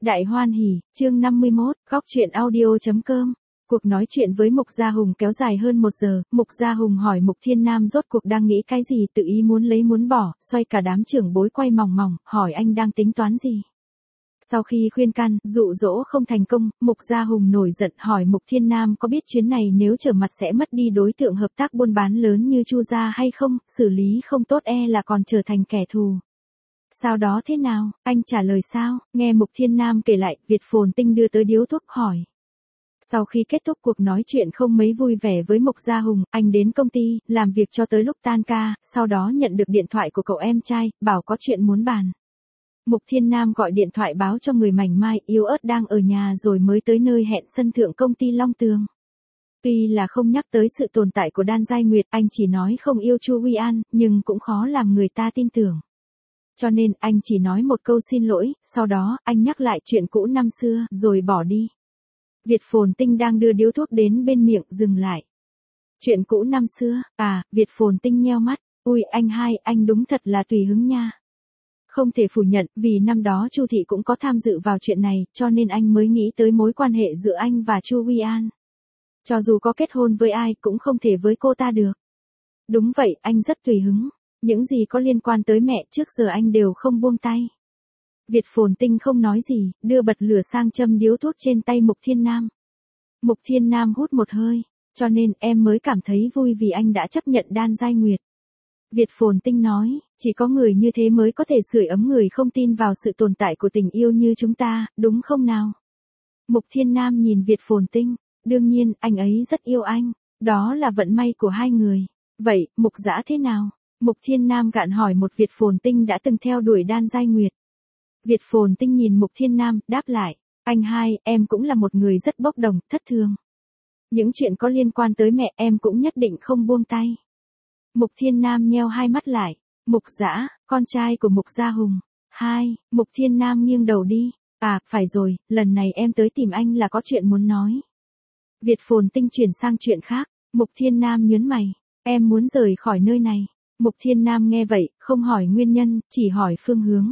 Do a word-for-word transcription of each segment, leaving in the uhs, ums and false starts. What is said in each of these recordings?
Đại hoan hỉ, chương năm mươi mốt, góc truyện audio.com. Cuộc nói chuyện với Mục Gia Hùng kéo dài hơn một giờ, Mục Gia Hùng hỏi Mục Thiên Nam rốt cuộc đang nghĩ cái gì, tự ý muốn lấy muốn bỏ, xoay cả đám trưởng bối quay mòng mòng, hỏi anh đang tính toán gì. Sau khi khuyên can, dụ dỗ không thành công, Mục Gia Hùng nổi giận hỏi Mục Thiên Nam có biết chuyến này nếu trở mặt sẽ mất đi đối tượng hợp tác buôn bán lớn như Chu gia hay không, xử lý không tốt e là còn trở thành kẻ thù. Sau đó thế nào, anh trả lời sao, nghe Mục Thiên Nam kể lại, Việt Phồn Tinh đưa tới điếu thuốc hỏi. Sau khi kết thúc cuộc nói chuyện không mấy vui vẻ với Mục Gia Hùng, anh đến công ty, làm việc cho tới lúc tan ca, sau đó nhận được điện thoại của cậu em trai, bảo có chuyện muốn bàn. Mục Thiên Nam gọi điện thoại báo cho người mảnh mai, yếu ớt đang ở nhà rồi mới tới nơi hẹn sân thượng công ty Long Tường. Tuy là không nhắc tới sự tồn tại của Đan Giai Nguyệt, anh chỉ nói không yêu Chu Huy An, nhưng cũng khó làm người ta tin tưởng. Cho nên, anh chỉ nói một câu xin lỗi, sau đó, anh nhắc lại chuyện cũ năm xưa, rồi bỏ đi. Việt Phồn Tinh đang đưa điếu thuốc đến bên miệng, dừng lại. Chuyện cũ năm xưa, à, Việt Phồn Tinh nheo mắt, ui anh hai, anh đúng thật là tùy hứng nha. Không thể phủ nhận, vì năm đó Chu Thị cũng có tham dự vào chuyện này, cho nên anh mới nghĩ tới mối quan hệ giữa anh và Chu Huy An. Cho dù có kết hôn với ai, cũng không thể với cô ta được. Đúng vậy, anh rất tùy hứng. Những gì có liên quan tới mẹ trước giờ anh đều không buông tay. Việt Phồn Tinh không nói gì, đưa bật lửa sang châm điếu thuốc trên tay Mục Thiên Nam. Mục Thiên Nam hút một hơi, cho nên em mới cảm thấy vui vì anh đã chấp nhận Đan Giai Nguyệt. Việt Phồn Tinh nói, chỉ có người như thế mới có thể sưởi ấm người không tin vào sự tồn tại của tình yêu như chúng ta, đúng không nào? Mục Thiên Nam nhìn Việt Phồn Tinh, đương nhiên, anh ấy rất yêu anh, đó là vận may của hai người. Vậy, Mục Dã thế nào? Mục Thiên Nam gạn hỏi một Việt Phồn Tinh đã từng theo đuổi Đan Giai Nguyệt. Việt Phồn Tinh nhìn Mục Thiên Nam, đáp lại, anh hai, em cũng là một người rất bốc đồng, thất thường. Những chuyện có liên quan tới mẹ em cũng nhất định không buông tay. Mục Thiên Nam nheo hai mắt lại, Mục Dã, con trai của Mục Gia Hùng. Hai, Mục Thiên Nam nghiêng đầu đi, à, phải rồi, lần này em tới tìm anh là có chuyện muốn nói. Việt Phồn Tinh chuyển sang chuyện khác, Mục Thiên Nam nhớn mày, em muốn rời khỏi nơi này. Mục Thiên Nam nghe vậy, không hỏi nguyên nhân, chỉ hỏi phương hướng.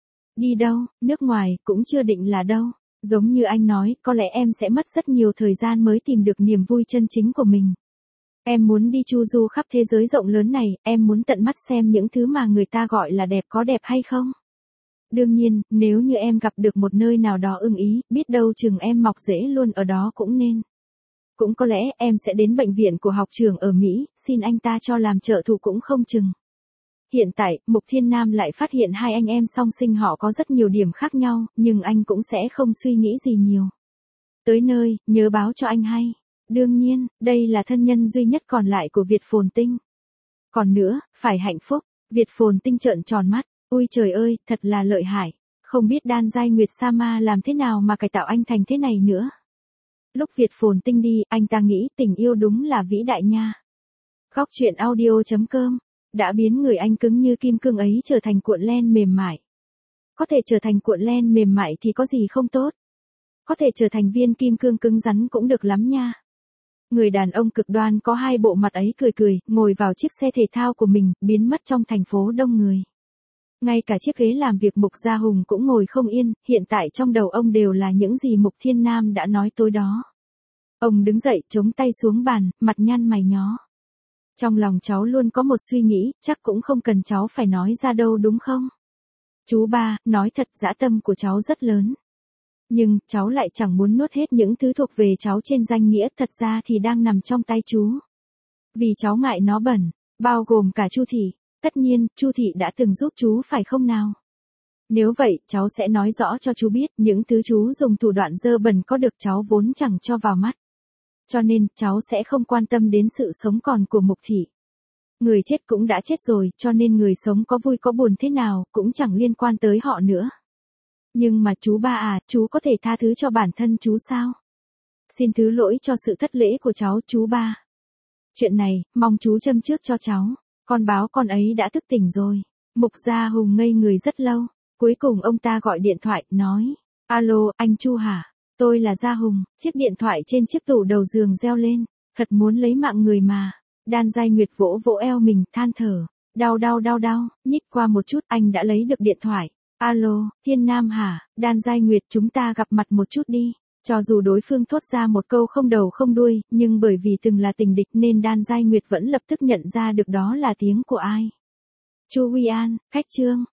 Đi đâu, nước ngoài, cũng chưa định là đâu. Giống như anh nói, có lẽ em sẽ mất rất nhiều thời gian mới tìm được niềm vui chân chính của mình. Em muốn đi chu du khắp thế giới rộng lớn này, em muốn tận mắt xem những thứ mà người ta gọi là đẹp có đẹp hay không. Đương nhiên, nếu như em gặp được một nơi nào đó ưng ý, biết đâu chừng em mọc rễ luôn ở đó cũng nên. Cũng có lẽ em sẽ đến bệnh viện của học trường ở Mỹ, xin anh ta cho làm trợ thủ cũng không chừng. Hiện tại, Mục Thiên Nam lại phát hiện hai anh em song sinh họ có rất nhiều điểm khác nhau, nhưng anh cũng sẽ không suy nghĩ gì nhiều. Tới nơi, nhớ báo cho anh hay. Đương nhiên, đây là thân nhân duy nhất còn lại của Việt Phồn Tinh. Còn nữa, phải hạnh phúc. Việt Phồn Tinh trợn tròn mắt, ui trời ơi, thật là lợi hại. Không biết Đan Giai Nguyệt Sama làm thế nào mà cải tạo anh thành thế này nữa. Lúc Việt Phồn Tinh đi, anh ta nghĩ tình yêu đúng là vĩ đại nha. Góc truyện audio.com đã biến người anh cứng như kim cương ấy trở thành cuộn len mềm mại. Có thể trở thành cuộn len mềm mại thì có gì không tốt. Có thể trở thành viên kim cương cứng rắn cũng được lắm nha. Người đàn ông cực đoan có hai bộ mặt ấy cười cười, ngồi vào chiếc xe thể thao của mình, biến mất trong thành phố đông người. Ngay cả chiếc ghế làm việc Mục Gia Hùng cũng ngồi không yên, hiện tại trong đầu ông đều là những gì Mục Thiên Nam đã nói tối đó. Ông đứng dậy, chống tay xuống bàn, mặt nhăn mày nhó. Trong lòng cháu luôn có một suy nghĩ, chắc cũng không cần cháu phải nói ra đâu đúng không? Chú ba, nói thật dã tâm của cháu rất lớn. Nhưng, cháu lại chẳng muốn nuốt hết những thứ thuộc về cháu trên danh nghĩa, thật ra thì đang nằm trong tay chú. Vì cháu ngại nó bẩn, bao gồm cả Chu Thị. Tất nhiên, Chu Thị đã từng giúp chú phải không nào? Nếu vậy, cháu sẽ nói rõ cho chú biết, những thứ chú dùng thủ đoạn dơ bẩn có được cháu vốn chẳng cho vào mắt. Cho nên, cháu sẽ không quan tâm đến sự sống còn của Mục Thị. Người chết cũng đã chết rồi, cho nên người sống có vui có buồn thế nào, cũng chẳng liên quan tới họ nữa. Nhưng mà chú ba à, chú có thể tha thứ cho bản thân chú sao? Xin thứ lỗi cho sự thất lễ của cháu, chú ba. Chuyện này, mong chú châm trước cho cháu. Con báo con ấy đã thức tỉnh rồi. Mục Gia Hùng ngây người rất lâu. Cuối cùng ông ta gọi điện thoại, nói. Alo, anh Chu hả? Tôi là Gia Hùng. Chiếc điện thoại trên chiếc tủ đầu giường reo lên. Thật muốn lấy mạng người mà. Đan Giai Nguyệt vỗ vỗ eo mình, than thở. Đau đau đau đau, nhích qua một chút, anh đã lấy được điện thoại. Alo, Thiên Nam hả, Đan Giai Nguyệt chúng ta gặp mặt một chút đi. Cho dù đối phương thốt ra một câu không đầu không đuôi, nhưng bởi vì từng là tình địch nên Đan Giai Nguyệt vẫn lập tức nhận ra được đó là tiếng của ai. Chu Huy An, khách Trương.